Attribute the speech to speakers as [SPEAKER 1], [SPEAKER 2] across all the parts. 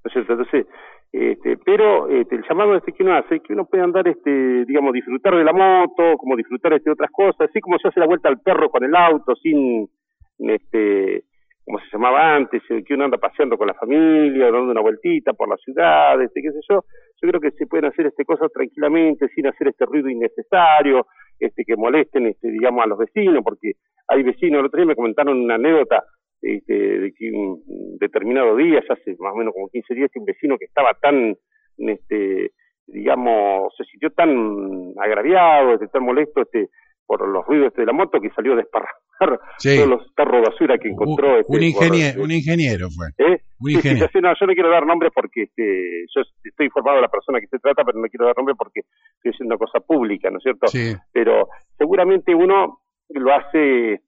[SPEAKER 1] es cierto? Entonces, pero el llamado que uno hace, que uno puede andar, digamos, disfrutar de la moto, como disfrutar de otras cosas, así como se hace la vuelta al perro con el auto, sin, como se llamaba antes, que uno anda paseando con la familia, dando una vueltita por la ciudad, qué sé yo creo que se pueden hacer cosas tranquilamente, sin hacer ruido innecesario, que molesten, digamos, a los vecinos, porque hay vecinos, el otro día me comentaron una anécdota, de que un determinado día, ya hace más o menos como 15 días, que un vecino que estaba tan, digamos, se sintió tan agraviado, tan molesto, por los ruidos de la moto, que salió a desparramar todos los tarros de basura que encontró.
[SPEAKER 2] Un ingeniero fue. Un ingeniero.
[SPEAKER 1] Sí, yo no quiero dar nombres porque yo estoy informado de la persona que se trata, pero no quiero dar nombres porque estoy haciendo una cosa pública, ¿no es cierto?
[SPEAKER 2] Sí.
[SPEAKER 1] Pero seguramente uno lo hace,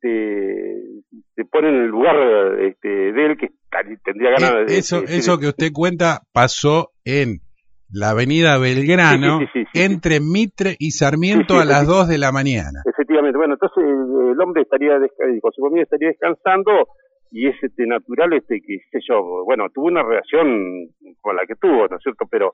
[SPEAKER 1] se pone en el lugar de él, que tendría ganas de...
[SPEAKER 2] Eso que usted cuenta pasó en la avenida Belgrano, sí. Entre Mitre y Sarmiento a las 2 de la mañana.
[SPEAKER 1] Efectivamente, bueno, entonces el hombre con su familia estaría descansando, y es natural, que sé yo, bueno, tuvo una reacción con la que tuvo, ¿no es cierto? Pero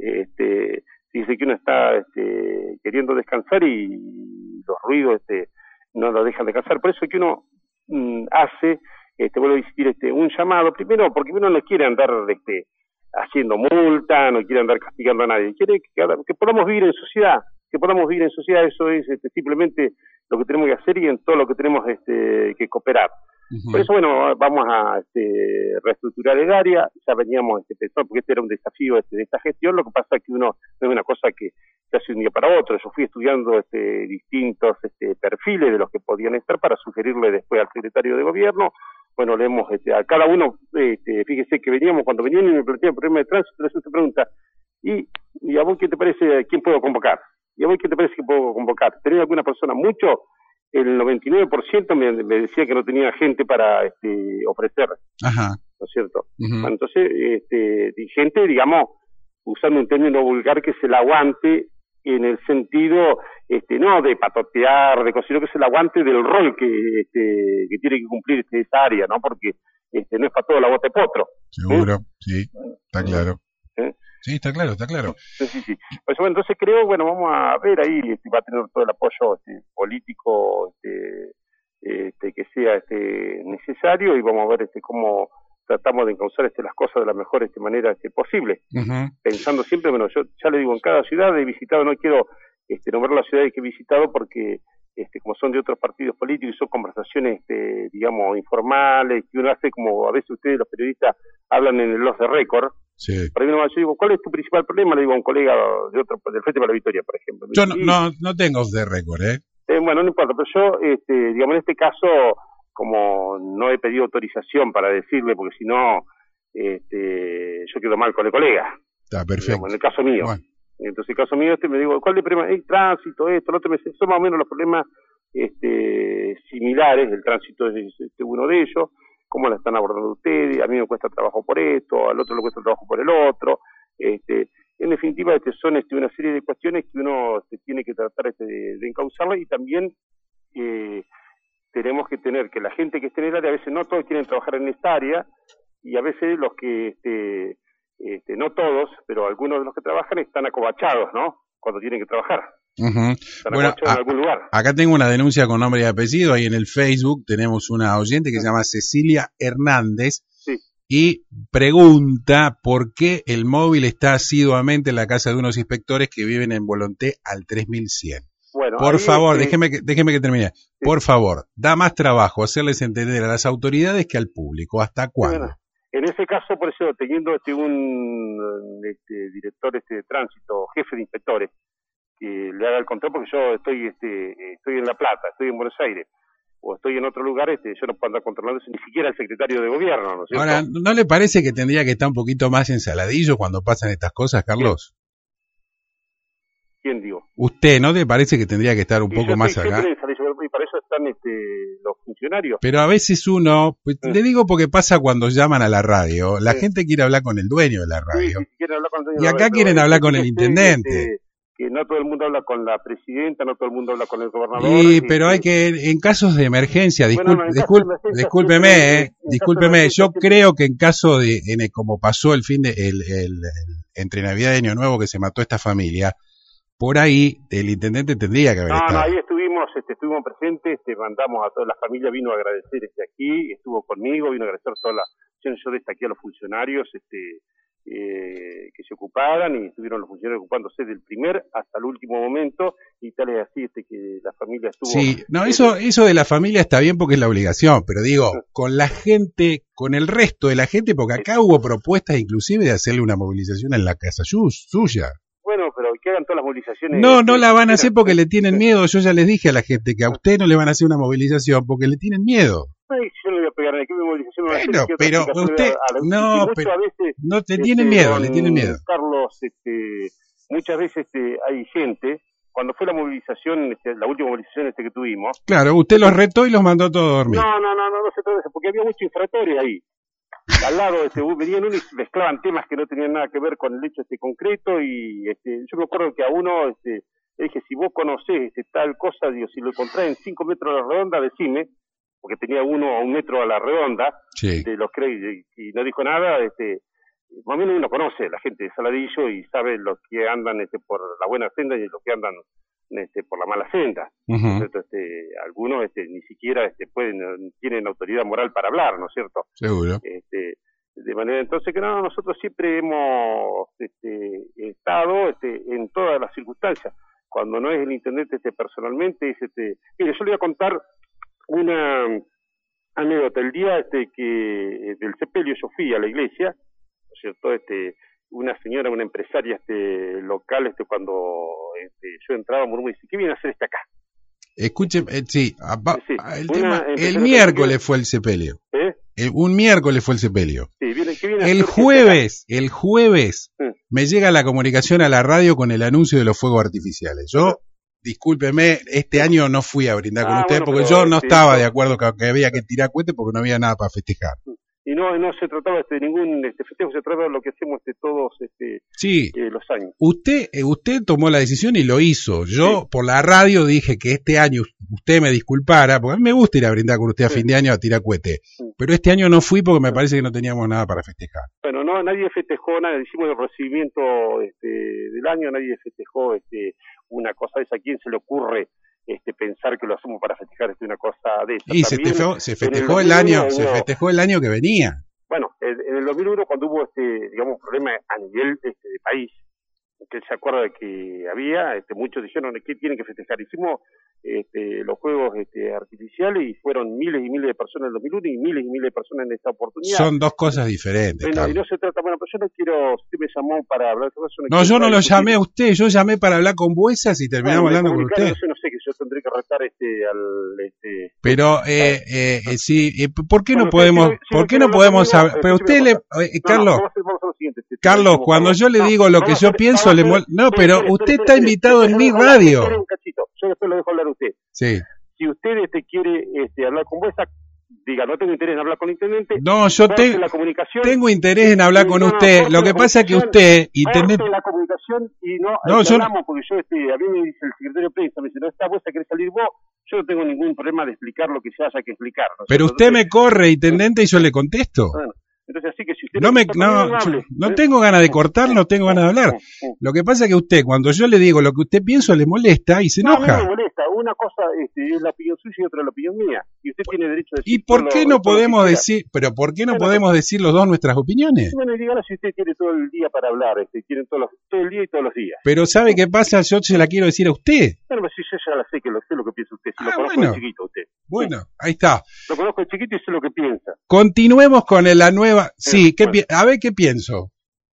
[SPEAKER 1] dice que uno está queriendo descansar y los ruidos no lo dejan descansar. Por eso es que uno hace, vuelvo a insistir, un llamado, primero porque uno no quiere andar haciendo multa, no quiere andar castigando a nadie, quiere que podamos vivir en sociedad, eso es simplemente lo que tenemos que hacer, y en todo lo que tenemos que cooperar. Uh-huh. Por eso, bueno, vamos a reestructurar el área, ya veníamos pensando, porque era un desafío de esta gestión. Lo que pasa es que uno no es una cosa que se hace un día para otro. Yo fui estudiando distintos perfiles de los que podían estar para sugerirle después al secretario de gobierno. Bueno, leemos a cada uno, fíjese que cuando venían y me planteaban el problema de tránsito, les te pregunta, ¿y a vos qué te parece, quién puedo convocar? ¿Y a vos qué te parece que puedo convocar? ¿Tenés alguna persona? Mucho, el 99% me decía que no tenía gente para ofrecer.
[SPEAKER 2] Ajá.
[SPEAKER 1] ¿No es cierto?
[SPEAKER 2] Uh-huh.
[SPEAKER 1] Bueno, entonces, gente, digamos, usando un término vulgar, que se la aguante en el sentido, no de patotear, sino que se la aguante del rol que tiene que cumplir esa área, ¿no? Porque no es para todo la bota de potro.
[SPEAKER 2] Seguro, sí, está claro. Sí, está claro.
[SPEAKER 1] Sí. Pues bueno, entonces creo, vamos a ver ahí, va a tener todo el apoyo político que sea necesario, y vamos a ver cómo tratamos de encauzar las cosas de la mejor manera posible.
[SPEAKER 2] Uh-huh.
[SPEAKER 1] Pensando siempre, yo ya le digo, en cada ciudad he visitado, no quiero nombrar las ciudades que he visitado porque como son de otros partidos políticos, son conversaciones digamos informales, que uno hace, como a veces ustedes los periodistas hablan en el off the record.
[SPEAKER 2] Sí.
[SPEAKER 1] Por ahí yo digo, ¿cuál es tu principal problema? Le digo a un colega del Frente para la Victoria, por ejemplo.
[SPEAKER 2] Yo no tengo off the record,
[SPEAKER 1] bueno, no importa, pero yo, digamos, en este caso, como no he pedido autorización para decirle, porque si no, yo quedo mal con el colega.
[SPEAKER 2] Está perfecto.
[SPEAKER 1] Digamos, en el caso mío.
[SPEAKER 2] Bueno.
[SPEAKER 1] Entonces, en el caso mío, me digo, ¿cuál es el problema? El tránsito, lo otro, son más o menos los problemas similares. El tránsito es uno de ellos. ¿Cómo la están abordando ustedes? A mí me cuesta trabajo por esto, al otro le cuesta trabajo por el otro. En definitiva, son una serie de cuestiones que uno tiene que tratar de encauzarla, y también tenemos que tener que la gente que esté en el área, a veces no todos quieren trabajar en esta área, y a veces los que, no todos, pero algunos de los que trabajan están acobachados, ¿no? Cuando tienen que trabajar.
[SPEAKER 2] Uh-huh.
[SPEAKER 1] Bueno, en algún lugar.
[SPEAKER 2] Acá tengo una denuncia con nombre y apellido. Ahí en el Facebook tenemos una oyente que se llama Cecilia Hernández.
[SPEAKER 1] Sí.
[SPEAKER 2] Y pregunta por qué el móvil está asiduamente en la casa de unos inspectores que viven en Volonté al 3100.
[SPEAKER 1] Bueno,
[SPEAKER 2] por favor, déjeme que termine. Sí. Por favor, da más trabajo hacerles entender a las autoridades que al público. ¿Hasta cuándo? Bueno,
[SPEAKER 1] en ese caso, por eso, teniendo un director de tránsito, jefe de inspectores, que le haga el control, porque yo estoy en La Plata, estoy en Buenos Aires, o estoy en otro lugar, yo no puedo andar controlando eso, ni siquiera el secretario de gobierno, ¿no es cierto?
[SPEAKER 2] Ahora, ¿no le parece que tendría que estar un poquito más ensaladillo cuando pasan estas cosas, Carlos?
[SPEAKER 1] ¿Quién digo?
[SPEAKER 2] ¿Usted no le parece que tendría que estar un poco más acá?
[SPEAKER 1] Y para eso están los funcionarios.
[SPEAKER 2] Pero a veces uno, le digo porque pasa cuando llaman a la radio, la gente quiere hablar con el dueño de la radio.
[SPEAKER 1] Sí, quieren hablar con el dueño
[SPEAKER 2] y acá quieren hablar con el intendente.
[SPEAKER 1] que no todo el mundo habla con la presidenta, no todo el mundo habla con el gobernador.
[SPEAKER 2] Sí, pero hay que, en casos de emergencia, discúlpeme, yo creo que en caso de, como pasó el entre Navidad y Año Nuevo que se mató esta familia, por ahí el intendente tendría que haber estado.
[SPEAKER 1] No, ahí estuvimos presentes, mandamos a toda la familia, vino a agradecer aquí, estuvo conmigo, vino a agradecer todas las acciones, yo destaqué a los funcionarios, que se ocuparan, y estuvieron los funcionarios ocupándose del primer hasta el último momento, y tal es así que la familia estuvo...
[SPEAKER 2] Sí, no, eso de la familia está bien porque es la obligación, pero digo, con la gente, con el resto de la gente, porque acá hubo propuestas inclusive de hacerle una movilización en la casa suya.
[SPEAKER 1] Bueno, pero que hagan todas las movilizaciones...
[SPEAKER 2] No la van a hacer porque le tienen miedo. Yo ya les dije a la gente que a usted no le van a hacer una movilización porque le tienen miedo.
[SPEAKER 1] Ay, yo no le voy a pegar a ninguna movilización.
[SPEAKER 2] Bueno, pero usted... No, pero... No, le tienen miedo, le tienen miedo.
[SPEAKER 1] Carlos, muchas veces hay gente... Cuando fue la movilización, la última movilización que tuvimos...
[SPEAKER 2] Claro, usted los retó y los mandó a todos a dormir.
[SPEAKER 1] No se trata de eso, porque había mucho infractores ahí. Al lado venían uno y mezclaban temas que no tenían nada que ver con el hecho concreto, y yo me acuerdo que a uno le dije, si vos conocés tal cosa, digo, si lo encontrás en 5 metros a la redonda, decime, porque tenía uno a 1 metro a la redonda,
[SPEAKER 2] sí.
[SPEAKER 1] De los y no dijo nada, más o menos uno conoce la gente de Saladillo y sabe los que andan por la buena senda y los que andan por la mala senda.
[SPEAKER 2] Uh-huh.
[SPEAKER 1] Entonces, algunos ni siquiera tienen autoridad moral para hablar, ¿no es cierto?
[SPEAKER 2] Seguro.
[SPEAKER 1] De manera entonces que no, nosotros siempre hemos estado en todas las circunstancias. Cuando no es el intendente personalmente, mire, yo le voy a contar una anécdota. El día que del sepelio yo fui a la iglesia, ¿no es cierto? Una señora, una empresaria local, cuando yo entraba, murmuró y dice, ¿qué viene a hacer acá?
[SPEAKER 2] Escuche, sí, el miércoles fue el sepelio. Un miércoles fue el sepelio.
[SPEAKER 1] Sí, ¿qué viene a
[SPEAKER 2] el jueves me llega la comunicación a la radio con el anuncio de los fuegos artificiales. Yo, discúlpeme, este año no fui a brindar con ustedes porque yo no estaba de acuerdo que había que tirar cohetes porque no había nada para festejar.
[SPEAKER 1] Y no se trataba de ningún festejo, se trataba de lo que hacemos todos
[SPEAKER 2] sí.
[SPEAKER 1] Los años.
[SPEAKER 2] Usted tomó la decisión y lo hizo. Yo por la radio dije que este año usted me disculpara, porque a mí me gusta ir a brindar con usted a fin de año a tirar cohete. Pero este año no fui porque me parece que no teníamos nada para festejar.
[SPEAKER 1] Bueno, nadie festejó nada, hicimos el recibimiento del año, nadie festejó una cosa de esa. ¿A quién se le ocurre pensar que lo hacemos para festejar una cosa de esa?
[SPEAKER 2] Y se festejó el año que venía.
[SPEAKER 1] Bueno, en el 2001 cuando hubo digamos, problema a nivel de país, que se acuerda de que había, muchos dijeron que tienen que festejar. Hicimos los juegos artificiales y fueron miles y miles de personas en el 2001 y miles de personas en esta oportunidad.
[SPEAKER 2] Son dos cosas diferentes.
[SPEAKER 1] Bueno, y no se trata, pero yo no quiero, usted me llamó para hablar de eso.
[SPEAKER 2] No, yo no lo llamé a usted, yo llamé para hablar con Buesas y terminamos hablando con usted.
[SPEAKER 1] No sé, que yo tendré que retar
[SPEAKER 2] Pero, sí, ¿por qué no podemos, pero usted Carlos, cuando yo le digo lo que yo pienso, no, pero usted está invitado en mi radio.
[SPEAKER 1] Yo después lo dejo hablar a usted.
[SPEAKER 2] Sí.
[SPEAKER 1] Si usted quiere hablar con vos, diga, no tengo interés en hablar con el intendente.
[SPEAKER 2] No, yo tengo interés en hablar con usted. Lo que pasa es que usted, intendente...
[SPEAKER 1] la comunicación y no
[SPEAKER 2] yo
[SPEAKER 1] hablamos, porque yo, a mí me dice el secretario de prensa, me dice, no está vos, querés salir vos. Yo no tengo ningún problema de explicar lo que se haya que explicar. ¿No?
[SPEAKER 2] Pero usted me corre, intendente, y yo le contesto.
[SPEAKER 1] Bueno. Entonces, así que si usted
[SPEAKER 2] no tengo ganas de cortar, no tengo ganas de hablar. Lo que pasa es que usted, cuando yo le digo lo que usted piensa, le molesta y se enoja.
[SPEAKER 1] No me molesta. Una cosa es la opinión suya y otra la opinión mía. Y usted tiene derecho a decir.
[SPEAKER 2] ¿Y por qué no podemos decir, podemos decir los dos nuestras opiniones?
[SPEAKER 1] Bueno, y dígalo si usted tiene todo el día para hablar, tiene todo el día y todos los días.
[SPEAKER 2] Pero ¿sabe qué pasa? Yo se la quiero decir a usted.
[SPEAKER 1] Bueno, pues si yo ya la sé que sé lo que piensa usted. Si lo conozco de chiquito usted.
[SPEAKER 2] Bueno, ahí está.
[SPEAKER 1] Lo conozco de chiquito y sé lo que piensa.
[SPEAKER 2] Continuemos con la nueva... Sí, a ver qué pienso.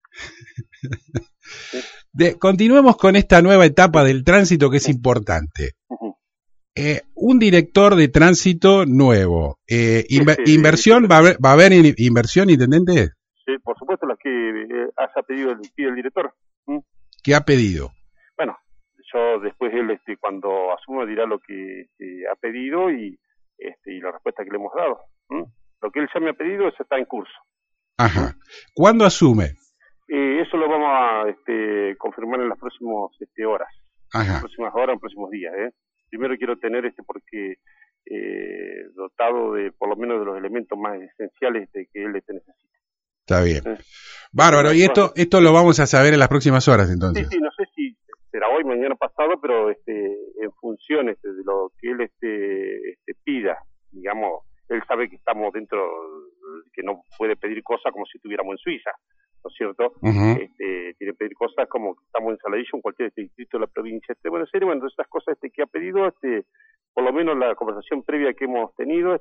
[SPEAKER 2] Continuemos con esta nueva etapa del tránsito que es importante. Un director de tránsito nuevo. ¿Inversión? ¿Va a haber inversión, intendente?
[SPEAKER 1] Sí, por supuesto, las que haya pedido el director.
[SPEAKER 2] ¿Qué ha pedido?
[SPEAKER 1] Bueno, yo después él cuando asuma dirá lo que ha pedido y la respuesta que le hemos dado. Lo que él ya me ha pedido, eso está en curso.
[SPEAKER 2] Ajá. ¿Cuándo asume?
[SPEAKER 1] Eso eso lo vamos a confirmar en las próximas horas.
[SPEAKER 2] Ajá.
[SPEAKER 1] En las próximas horas, en próximos días. Primero quiero tener porque dotado de por lo menos de los elementos más esenciales que él necesita.
[SPEAKER 2] Está bien. Bárbaro, y esto lo vamos a saber en las próximas horas entonces.
[SPEAKER 1] Sí, no sé si será hoy, mañana, pasado, pero en función de lo que él pida, digamos, él sabe que estamos dentro, que no puede pedir cosas como si estuviéramos en Suiza, ¿no es cierto?
[SPEAKER 2] Uh-huh.
[SPEAKER 1] Tiene que pedir cosas como que estamos en Saladillo, en cualquier distrito de la provincia de Buenos Aires. Bueno, esas cosas que ha pedido, por lo menos la conversación previa que hemos tenido,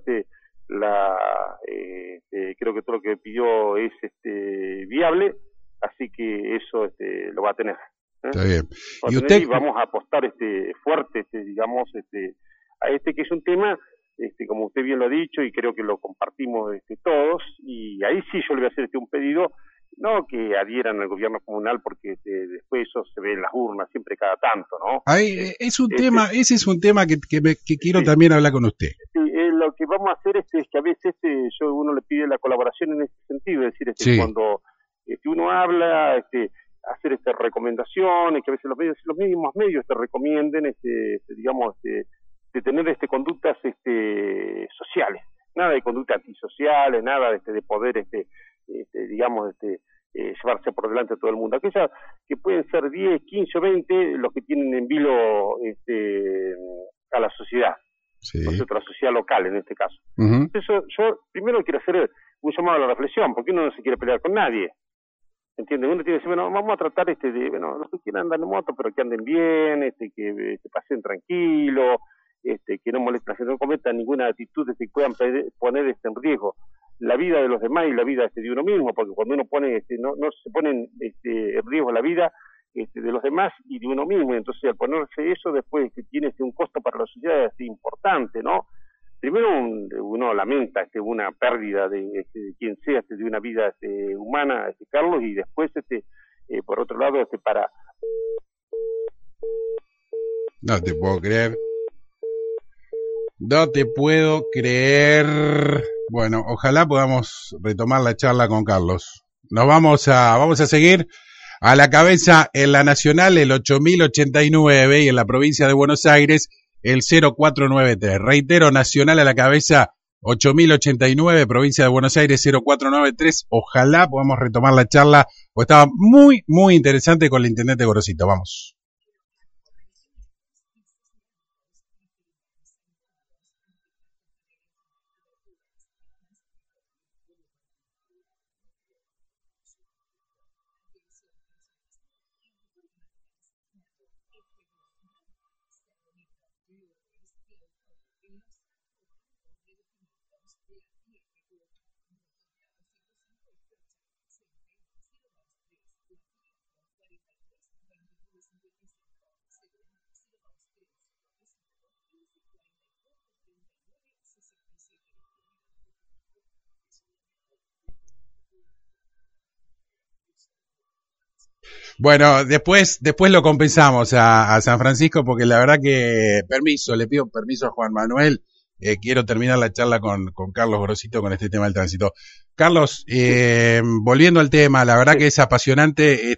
[SPEAKER 1] creo que todo lo que pidió es viable, así que eso lo va a tener.
[SPEAKER 2] Está bien.
[SPEAKER 1] Y usted vamos a apostar fuerte, digamos, a que es un tema, como usted bien lo ha dicho, y creo que lo compartimos todos, y ahí sí yo le voy a hacer un pedido, no que adhieran al gobierno comunal, porque después eso se ve en las urnas siempre cada tanto, ¿no?
[SPEAKER 2] Ahí es un tema, ese es un tema que quiero también hablar con usted.
[SPEAKER 1] Sí, lo que vamos a hacer es que a veces uno le pide la colaboración en ese sentido, es decir, cuando uno habla, hacer recomendaciones, que a veces los mismos medios te recomienden, digamos, de tener conductas sociales, nada de conductas antisociales, nada de poder, digamos, llevarse por delante a todo el mundo. Aquellas que pueden ser 10, 15 o 20 los que tienen en vilo a la sociedad, a la sociedad local en este caso.
[SPEAKER 2] Uh-huh.
[SPEAKER 1] Eso, yo primero quiero hacer un llamado a la reflexión, porque uno no se quiere pelear con nadie. ¿Entiendes? Uno tiene que decir, bueno, vamos a tratar los que quieran andar en moto, pero que anden bien, que pasen tranquilo, que no molesten, que no cometan ninguna actitud que puedan poner en riesgo la vida de los demás y la vida de uno mismo, porque cuando uno pone, no se pone en riesgo la vida de los demás y de uno mismo, y entonces al ponerse eso después tiene un costo para la sociedad importante, ¿no? Primero uno lamenta una pérdida de quien sea, de una vida humana, Carlos, y después por otro lado para...
[SPEAKER 2] No te puedo creer. No te puedo creer. Bueno, ojalá podamos retomar la charla con Carlos. Vamos a seguir a la cabeza en la nacional el 8089 y en la provincia de Buenos Aires el 0493. Reitero, nacional a la cabeza 8089, provincia de Buenos Aires 0493. Ojalá podamos retomar la charla, porque estaba muy, muy interesante con el intendente Gorosito. Vamos. Bueno, después lo compensamos a San Francisco, porque la verdad que le pido permiso a Juan Manuel, quiero terminar la charla con Carlos Gorosito con este tema del tránsito. Carlos, volviendo al tema, la verdad que es apasionante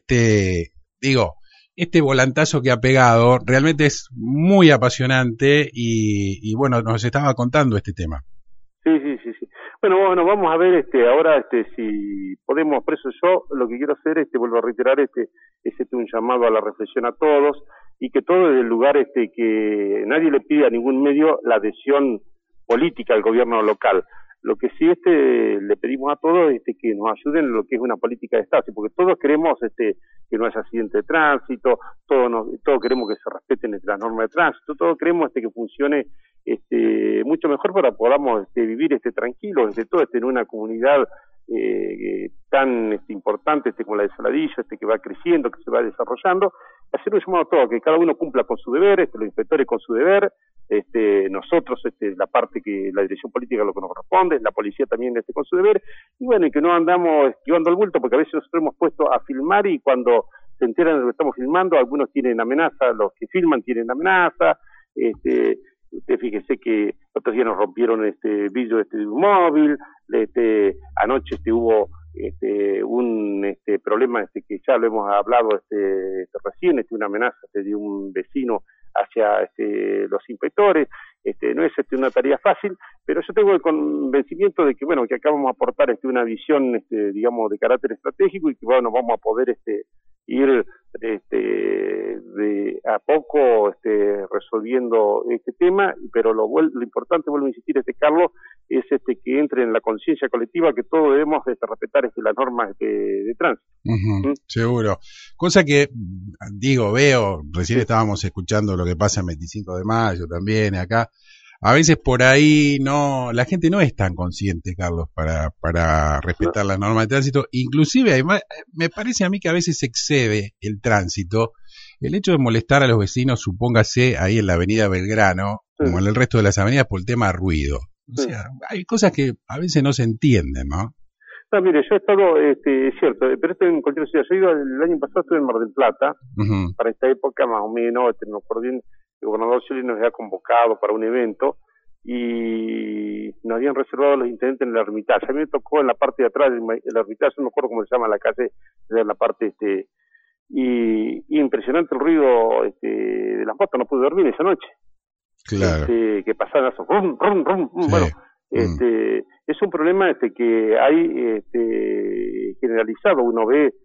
[SPEAKER 2] este volantazo que ha pegado, realmente es muy apasionante y bueno, nos estaba contando este tema.
[SPEAKER 1] Sí. Bueno, vamos a ver ahora si podemos, por eso yo lo que quiero hacer, vuelvo a reiterar, es un llamado a la reflexión a todos, y que todo desde el lugar que nadie le pide a ningún medio la adhesión política al gobierno local. Lo que sí le pedimos a todos que nos ayuden en lo que es una política de Estado, porque todos queremos que no haya accidente de tránsito, todos queremos que se respeten las normas de tránsito, todos queremos que funcione mucho mejor para que podamos vivir tranquilos, todo en una comunidad tan importante como la de Saladillo, que va creciendo, que se va desarrollando, hacer un llamado a todos, que cada uno cumpla con su deber, los inspectores con su deber, nosotros la parte que la dirección política lo que nos corresponde, la policía también con su deber, y bueno, y que no andamos esquivando el bulto, porque a veces nosotros hemos puesto a filmar y cuando se enteran de lo que estamos filmando, algunos tienen amenaza, los que filman tienen amenaza, usted fíjese que otros días nos rompieron vidrio de un móvil, anoche hubo un problema que ya lo hemos hablado recién, una amenaza de un vecino hacia los inspectores. No es una tarea fácil, pero yo tengo el convencimiento de que bueno, que acá vamos a aportar una visión digamos de carácter estratégico, y que bueno, vamos a poder ir de a poco resolviendo este tema, pero lo importante, vuelvo a insistir, Carlos, es que entre en la conciencia colectiva que todos debemos respetar las normas de tránsito.
[SPEAKER 2] Seguro. Cosa que, veo, recién estábamos escuchando lo que pasa en 25 de mayo también acá. A veces por ahí la gente no es tan consciente, Carlos, para respetar las normas de tránsito. Inclusive, me parece a mí que a veces excede el tránsito el hecho de molestar a los vecinos, supóngase ahí en la avenida Belgrano, como en el resto de las avenidas, por el tema de ruido. O sea, hay cosas que a veces no se entienden, ¿no?
[SPEAKER 1] No, mire, yo he estado, es cierto, pero en cualquier ciudad. Yo el año pasado estuve en Mar del Plata, para esta época más o menos, no me acuerdo bien, el gobernador Scioli nos había convocado para un evento y nos habían reservado los intendentes en el Ermitaño. A mí me tocó en la parte de atrás del Ermitaño, no me acuerdo cómo se llama la calle, de la parte y impresionante el ruido de las motos. No pude dormir esa noche.
[SPEAKER 2] Claro.
[SPEAKER 1] Que pasaban eso, rum, rum, rum. Sí. Bueno, es un problema que hay generalizado. Uno ve,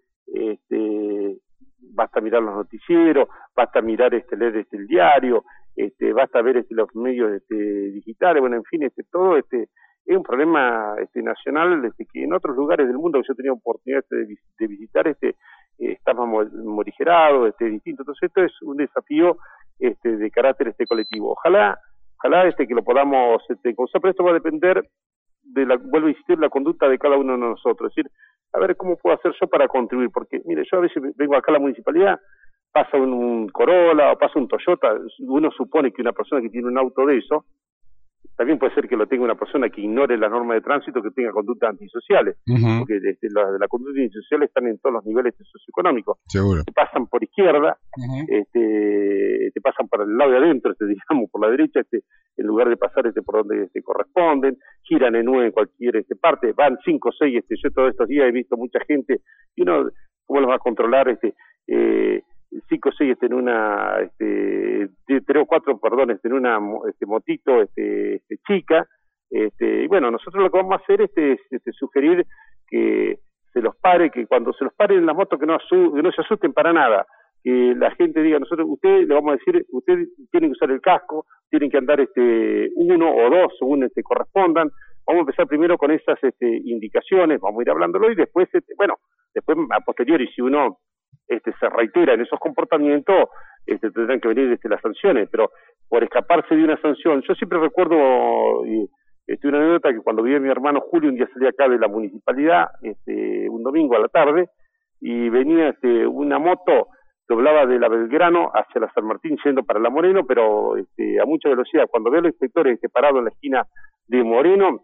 [SPEAKER 1] basta mirar los noticieros, basta mirar leer el diario, basta ver los medios digitales, bueno, en fin, todo es un problema nacional, que en otros lugares del mundo que yo he tenido oportunidad de visitar, está más morigerado, distinto. Entonces esto es un desafío de carácter colectivo. Ojalá que lo podamos causar, pero esto va a depender vuelvo a insistir, la conducta de cada uno de nosotros. Es decir, a ver cómo puedo hacer yo para contribuir, porque mire, yo a veces vengo acá a la municipalidad, pasa un Corolla o pasa un Toyota, uno supone que una persona que tiene un auto de eso, también puede ser que lo tenga una persona que ignore las normas de tránsito, que tenga conductas antisociales, porque la conducta antisocial están en todos los niveles socioeconómicos.
[SPEAKER 2] Seguro.
[SPEAKER 1] Te pasan por izquierda, te pasan para el lado de adentro, digamos, por la derecha, en lugar de pasar por donde corresponden, giran en U en cualquier parte, van 5 o 6, yo todos estos días he visto mucha gente, y uno, ¿cómo los va a controlar? 5 o 6 en una 3 o 4, perdón, en una motito chica, y bueno, nosotros lo que vamos a hacer es sugerir que se los pare, que cuando se los paren en las motos que no se asusten para nada, que la gente diga, nosotros, usted le vamos a decir, usted tiene que usar el casco, tienen que andar 1 o 2 según correspondan. Vamos a empezar primero con esas indicaciones, vamos a ir hablándolo, y después, después a posteriori, si uno se reitera en esos comportamientos, tendrán que venir las sanciones, pero por escaparse de una sanción, yo siempre recuerdo una anécdota que cuando vivía mi hermano Julio, un día salí acá de la municipalidad, un domingo a la tarde, y venía una moto, doblaba de la Belgrano hacia la San Martín yendo para la Moreno, pero a mucha velocidad. Cuando veo a los inspectores parados en la esquina de Moreno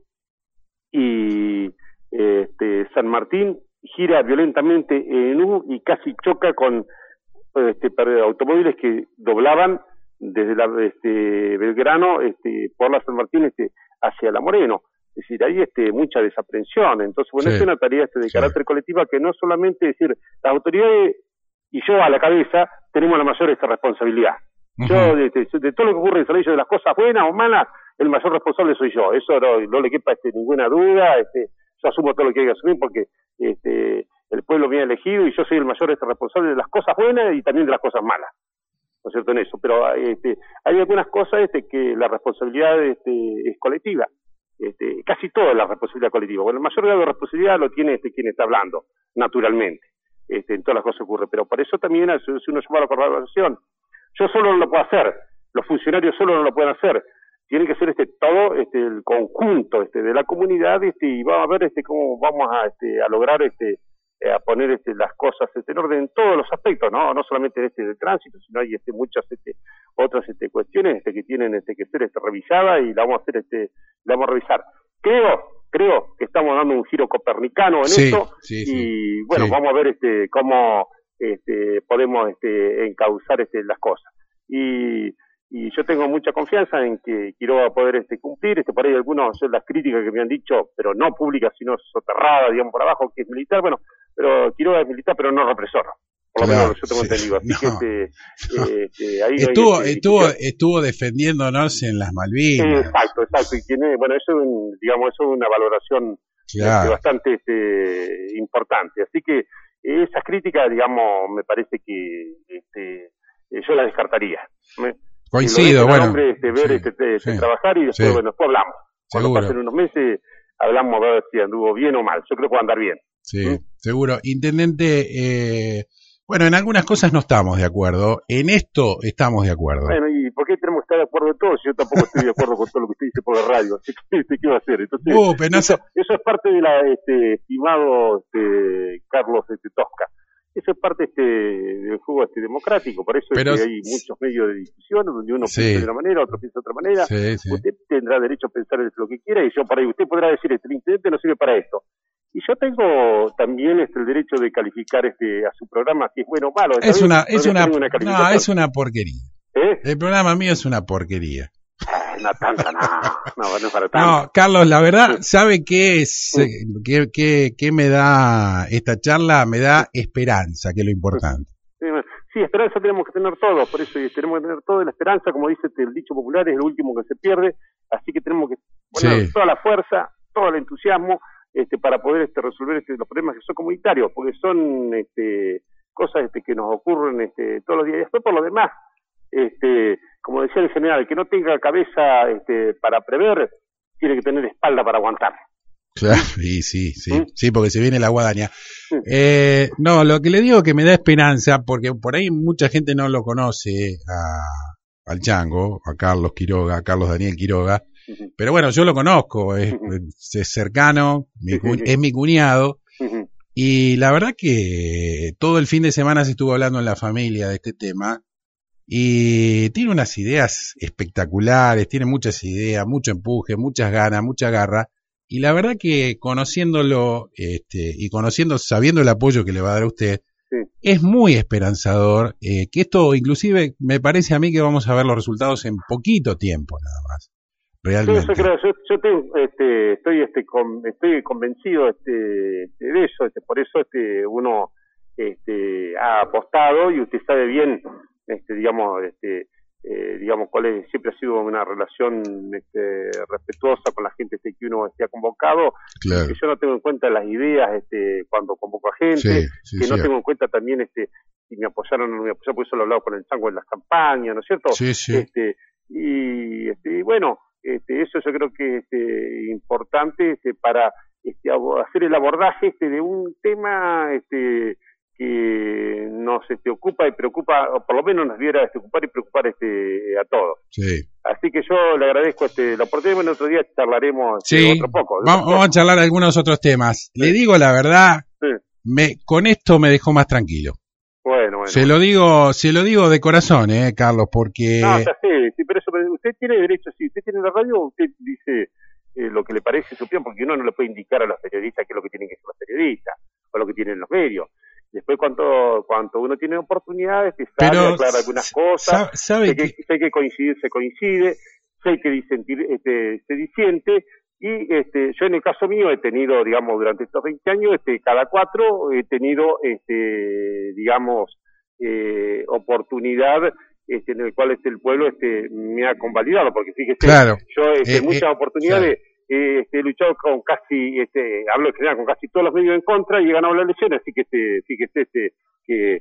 [SPEAKER 1] y San Martín, gira violentamente en U y casi choca con automóviles que doblaban desde la Belgrano por la San Martín hacia la Moreno. Es decir, hay mucha desaprensión. Entonces, bueno, es una tarea de carácter colectiva que no solamente decir, las autoridades y yo a la cabeza tenemos la mayor responsabilidad. Yo, de todo lo que ocurre en el servicio, de las cosas buenas o malas, el mayor responsable soy yo. Eso no le quepa ninguna duda. Yo asumo todo lo que hay que asumir porque el pueblo me ha elegido y yo soy el mayor responsable de las cosas buenas y también de las cosas malas, ¿no es cierto? En eso, pero hay algunas cosas que la responsabilidad es colectiva, casi toda la responsabilidad colectiva. Bueno, el mayor grado de responsabilidad lo tiene quien está hablando, naturalmente, en todas las cosas ocurre, pero por eso también si uno llama a la colaboración, yo solo no lo puedo hacer, los funcionarios solo no lo pueden hacer. Tiene que ser todo el conjunto de la comunidad, y vamos a ver cómo vamos a lograr a poner las cosas en orden en todos los aspectos, no solamente del tránsito, sino hay muchas otras cuestiones que tienen que ser revisadas, y la vamos a hacer la vamos a revisar. Creo que estamos dando un giro copernicano en esto, y bueno, vamos a ver cómo podemos encauzar las cosas. Y y yo tengo mucha confianza en que Quiroga va a poder cumplir. Por ahí algunas son las críticas que me han dicho, pero no públicas, sino soterradas, digamos, por abajo, que es militar. Bueno, pero Quiroga es militar, pero no represor. Por lo menos yo tengo entendido. Así que ahí
[SPEAKER 2] estuvo defendiéndonos en las Malvinas.
[SPEAKER 1] Exacto. Y tiene, bueno, eso es una valoración bastante importante. Así que esas críticas, digamos, me parece que yo las descartaría.
[SPEAKER 2] Coincido, bueno.
[SPEAKER 1] Ver trabajar y después, bueno, después hablamos. Cuando pasen unos meses, hablamos a ver si anduvo bien o mal. Yo creo que va a andar bien.
[SPEAKER 2] Sí, seguro. Intendente, bueno, en algunas cosas no estamos de acuerdo. En esto estamos de acuerdo.
[SPEAKER 1] Bueno, ¿y por qué tenemos que estar de acuerdo en todo si yo tampoco estoy de acuerdo con todo lo que usted dice por la radio? Así que, ¿qué va a hacer? Entonces, eso es parte de estimado Carlos Tosca. Eso es parte del juego democrático, por eso es que hay muchos medios de discusión donde uno piensa de una manera, otro piensa de otra manera. Usted tendrá derecho a pensar lo que quiera y yo por ahí, usted podrá decir, el intendente no sirve para esto. Y yo tengo también el derecho de calificar a su programa si es bueno o malo.
[SPEAKER 2] Es una porquería. El programa mío es una porquería.
[SPEAKER 1] No tanto, no es para tanto.
[SPEAKER 2] No, Carlos, la verdad, ¿sabe qué es? ¿Qué me da esta charla? Me da esperanza, que es lo importante.
[SPEAKER 1] Sí, esperanza tenemos que tener todos, por eso tenemos que tener toda la esperanza, como dice el dicho popular, es el último que se pierde, así que tenemos que poner toda la fuerza, todo el entusiasmo, para poder resolver los problemas que son comunitarios, porque son cosas que nos ocurren todos los días. Y después, por lo demás, como decía el general, el que no tenga cabeza para prever, tiene que tener espalda para aguantar.
[SPEAKER 2] Claro, sí, porque se viene la guadaña. No, lo que le digo que me da esperanza, porque por ahí mucha gente no lo conoce al Chango, a Carlos Quiroga, a Carlos Daniel Quiroga, pero bueno, yo lo conozco, es cercano, es mi cuñado, y la verdad que todo el fin de semana se estuvo hablando en la familia de este tema, y tiene unas ideas espectaculares, tiene muchas ideas, mucho empuje, muchas ganas, mucha garra, y la verdad que conociéndolo y sabiendo el apoyo que le va a dar a usted, es muy esperanzador, que esto inclusive me parece a mí que vamos a ver los resultados en poquito tiempo nada más. Realmente.
[SPEAKER 1] Estoy convencido de eso, por eso uno ha apostado y usted sabe bien, digamos cuál siempre ha sido una relación respetuosa con la gente que uno ha convocado,
[SPEAKER 2] claro.
[SPEAKER 1] Que yo no tengo en cuenta las ideas cuando convoco a gente, que no tengo en cuenta también si me apoyaron o no me apoyaron, porque eso lo he hablado con el Chango en las campañas, ¿no es cierto? Y bueno, eso yo creo que es importante para hacer el abordaje de un tema que nos ocupa y preocupa, o por lo menos nos debiera ocupar y preocupar a todos. Así que yo le agradezco la oportunidad. Bueno, otro día charlaremos otro poco.
[SPEAKER 2] Vamos a charlar algunos otros temas. Le digo la verdad, con esto me dejó más tranquilo.
[SPEAKER 1] Bueno.
[SPEAKER 2] Se lo digo de corazón, Carlos, porque...
[SPEAKER 1] No, ya sé, pero usted tiene derecho, si usted tiene la radio, usted dice lo que le parece su opinión, porque uno no le puede indicar a los periodistas qué es lo que tienen que hacer los periodistas, o lo que tienen los medios. Después, cuando uno tiene oportunidades, sale a aclarar algunas cosas, sé que coincide, se sé que disentir, se disiente, y yo en el caso mío he tenido, digamos, durante estos 20 años, cada 4 he tenido, digamos, oportunidad en el cual el pueblo me ha convalidado, porque fíjese, yo en muchas oportunidades he luchado con casi, hablo en general, con casi todos los medios en contra y he ganado las elecciones, así que fíjese que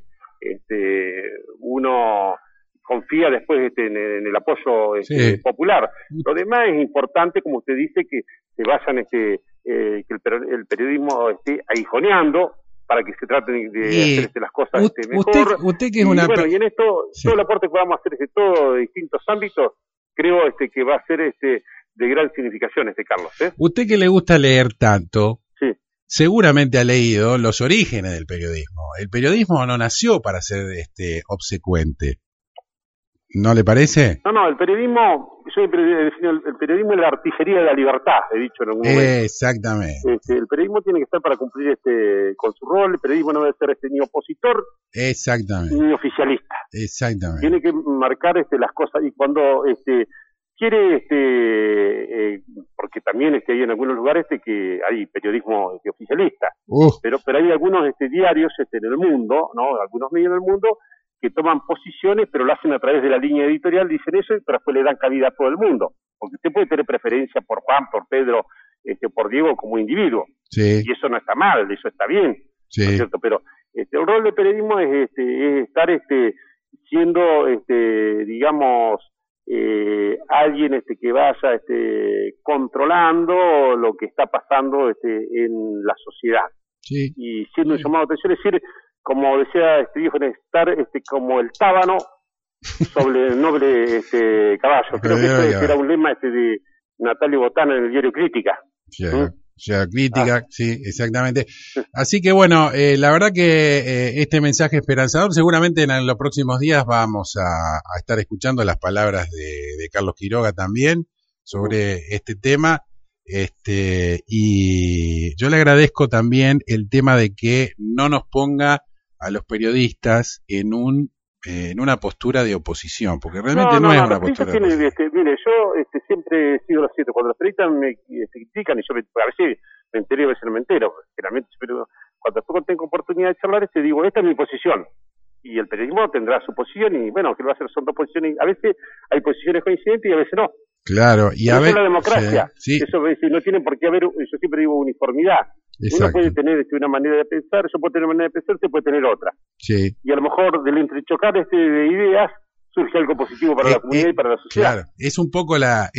[SPEAKER 1] uno confía después en el apoyo popular. Lo demás es importante, como usted dice, que se vayan que el periodismo esté aguijoneando para que se traten de hacer las cosas mejor.
[SPEAKER 2] Usted que es una...
[SPEAKER 1] Bueno, y en esto, todo el aporte que podamos hacer todo de distintos ámbitos, creo que va a ser de gran significación Carlos.
[SPEAKER 2] Usted que le gusta leer tanto, seguramente ha leído los orígenes del periodismo. El periodismo no nació para ser obsecuente. ¿No le parece?
[SPEAKER 1] No, el periodismo, yo el periodismo es la artillería de la libertad, he dicho en algún momento.
[SPEAKER 2] Exactamente.
[SPEAKER 1] El periodismo tiene que estar para cumplir con su rol, el periodismo no debe ser ni opositor,
[SPEAKER 2] exactamente,
[SPEAKER 1] ni oficialista.
[SPEAKER 2] Exactamente.
[SPEAKER 1] Tiene que marcar las cosas, y cuando quiere, porque también hay en algunos lugares que hay periodismo oficialista, pero hay algunos diarios en el mundo, ¿no? Algunos medios en el mundo que toman posiciones, pero lo hacen a través de la línea editorial, dicen eso, pero después le dan cabida a todo el mundo, porque usted puede tener preferencia por Juan, por Pedro, por Diego como individuo, y eso no está mal, eso está bien, ¿no es cierto? Pero el rol del periodismo es estar siendo, digamos, alguien que vaya controlando lo que está pasando en la sociedad, y siendo un llamado de atención, es decir, como decía Diógenes, estar como el tábano sobre el noble caballo. Creo que eso era un lema de Natalio Botana en el diario Crítica.
[SPEAKER 2] Crítica, sí, exactamente. Así que bueno, la verdad que este mensaje esperanzador, seguramente en los próximos días vamos a estar escuchando las palabras de Carlos Quiroga también sobre este tema. Y yo le agradezco también el tema de que no nos ponga a los periodistas en una postura de oposición, porque realmente no es una postura de oposición.
[SPEAKER 1] Mire, yo siempre he sido lo cierto. Cuando los periodistas me critican, y yo a veces me entero y a veces no me entero, generalmente, pero cuando tengo oportunidad de charlar, digo, esta es mi posición, y el periodismo tendrá su posición, y bueno, que va a ser, son dos posiciones, a veces hay posiciones coincidentes y a veces no.
[SPEAKER 2] Claro, y a veces
[SPEAKER 1] la democracia,
[SPEAKER 2] sí.
[SPEAKER 1] Eso no tiene por qué haber, yo siempre digo, uniformidad. Exacto. Uno puede tener una manera de pensar, yo puedo tener una manera de pensar, usted puede tener otra.
[SPEAKER 2] Sí.
[SPEAKER 1] Y a lo mejor del entrechocar de ideas surge algo positivo para la comunidad y para la sociedad.
[SPEAKER 2] Claro, es un poco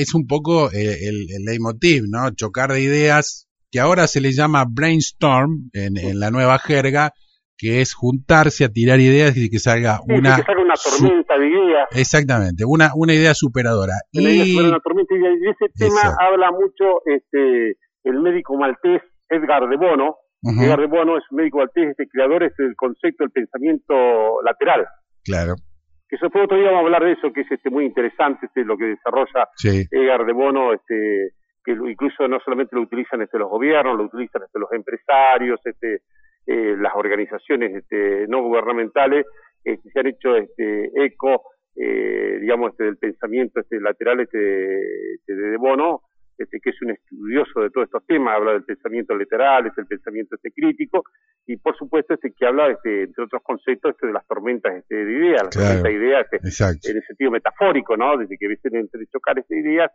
[SPEAKER 2] el leitmotiv, ¿no? Chocar de ideas, que ahora se le llama brainstorm en la nueva jerga, que es juntarse a tirar ideas y que salga una
[SPEAKER 1] tormenta de ideas.
[SPEAKER 2] Exactamente, una idea superadora.
[SPEAKER 1] Una tormenta de ideas. Y ese tema habla mucho el médico maltés Edgar de Bono. Edgar de Bono es un médico maltés, creador del concepto del pensamiento lateral.
[SPEAKER 2] Claro.
[SPEAKER 1] Que eso otro día vamos a hablar de eso, que es muy interesante lo que desarrolla Edgar de Bono, que incluso no solamente lo utilizan los gobiernos, lo utilizan los empresarios, las organizaciones no gubernamentales, se han hecho eco, digamos, del pensamiento lateral de Bono, que es un estudioso de todos estos temas, habla del pensamiento lateral, el pensamiento crítico, y por supuesto que habla, entre otros conceptos, de las tormentas de ideas, las tormentas de ideas en el sentido metafórico, ¿no? Desde que a veces entre chocar ideas,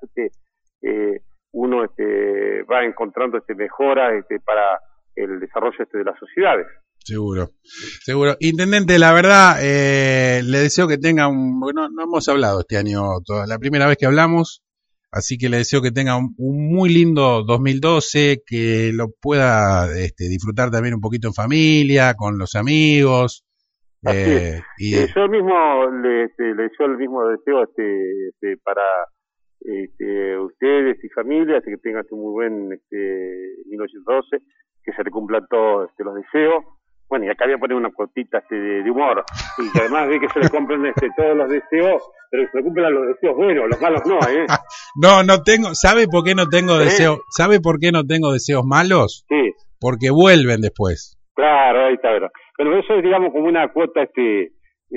[SPEAKER 1] uno va encontrando mejora para el desarrollo de las sociedades.
[SPEAKER 2] Seguro. Intendente, la verdad, le deseo que tenga no hemos hablado este año, la primera vez que hablamos, así que le deseo que tenga un muy lindo 2012, que lo pueda disfrutar también un poquito en familia, con los amigos.
[SPEAKER 1] Yo mismo le deseo el mismo deseo para ustedes y familias, que tengan un muy buen 1912, que se le cumplan todos los deseos. Bueno, y acá voy a poner una cotita de humor, y que además de que se le cumplen todos los deseos, pero que se le cumplan los deseos buenos, los malos no,
[SPEAKER 2] No tengo, ¿sabe por qué no tengo deseos? ¿Sabe por qué no tengo deseos malos?
[SPEAKER 1] Sí.
[SPEAKER 2] Porque vuelven después.
[SPEAKER 1] Claro, ahí está, ¿verdad? Pero eso es, digamos, como una cuota de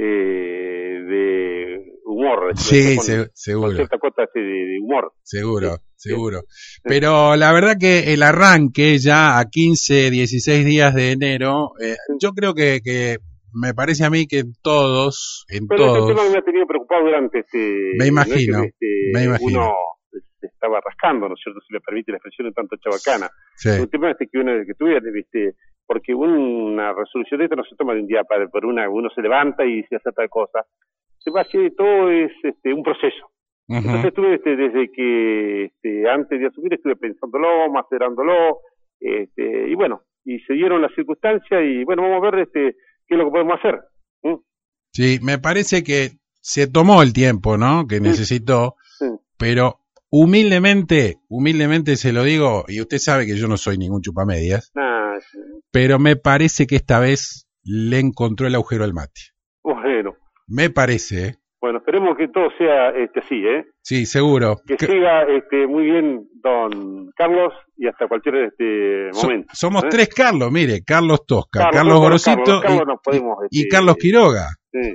[SPEAKER 1] humor.
[SPEAKER 2] Sí, seguro.
[SPEAKER 1] Con cierta cuota de humor.
[SPEAKER 2] Seguro. Pero la verdad que el arranque ya a 15, 16 días de enero, yo creo que me parece a mí que todos...
[SPEAKER 1] Pero ese tema me ha tenido preocupado durante
[SPEAKER 2] Me imagino.
[SPEAKER 1] Uno se estaba rascando, ¿no es cierto? Si le permite la expresión un tanto chabacana.
[SPEAKER 2] Sí.
[SPEAKER 1] Un tema que tuviera, porque una resolución de esta no se toma de un día para uno se levanta y se hace tal cosa. Se va a hacer, todo es un proceso. Entonces estuve desde que antes de asumir estuve pensándolo, macerándolo, y bueno, y se dieron las circunstancias y bueno, vamos a ver qué es lo que podemos hacer.
[SPEAKER 2] Sí, me parece que se tomó el tiempo, ¿no? Que necesitó, pero humildemente se lo digo, y usted sabe que yo no soy ningún chupamedias, pero me parece que esta vez le encontró el agujero al mate.
[SPEAKER 1] Bueno.
[SPEAKER 2] Me parece,
[SPEAKER 1] Bueno, esperemos que todo sea así,
[SPEAKER 2] Sí, seguro.
[SPEAKER 1] Que siga muy bien don Carlos y hasta cualquier momento.
[SPEAKER 2] Somos tres Carlos, mire, Carlos Tosca, Carlos Gorosito y Carlos Quiroga.
[SPEAKER 1] Sí.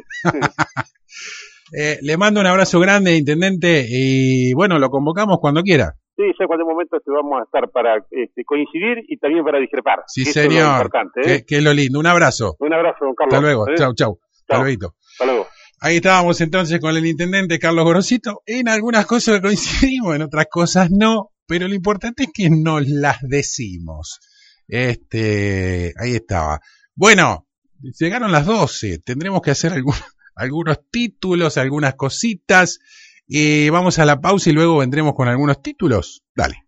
[SPEAKER 2] Le mando un abrazo grande, intendente, y bueno, lo convocamos cuando quiera.
[SPEAKER 1] Sí, ya en cualquier momento vamos a estar para coincidir y también para discrepar.
[SPEAKER 2] Sí, señor. Es lo importante, que es lo lindo. Un abrazo.
[SPEAKER 1] Un abrazo, don Carlos.
[SPEAKER 2] Hasta luego. Chau. Hasta luego.
[SPEAKER 1] Hasta luego.
[SPEAKER 2] Ahí estábamos entonces con el intendente Carlos Gorosito. En algunas cosas coincidimos, en otras cosas no, pero lo importante es que nos las decimos. Ahí estaba. Bueno, llegaron las 12. Tendremos que hacer algunos títulos, algunas cositas. Vamos a la pausa y luego vendremos con algunos títulos. Dale.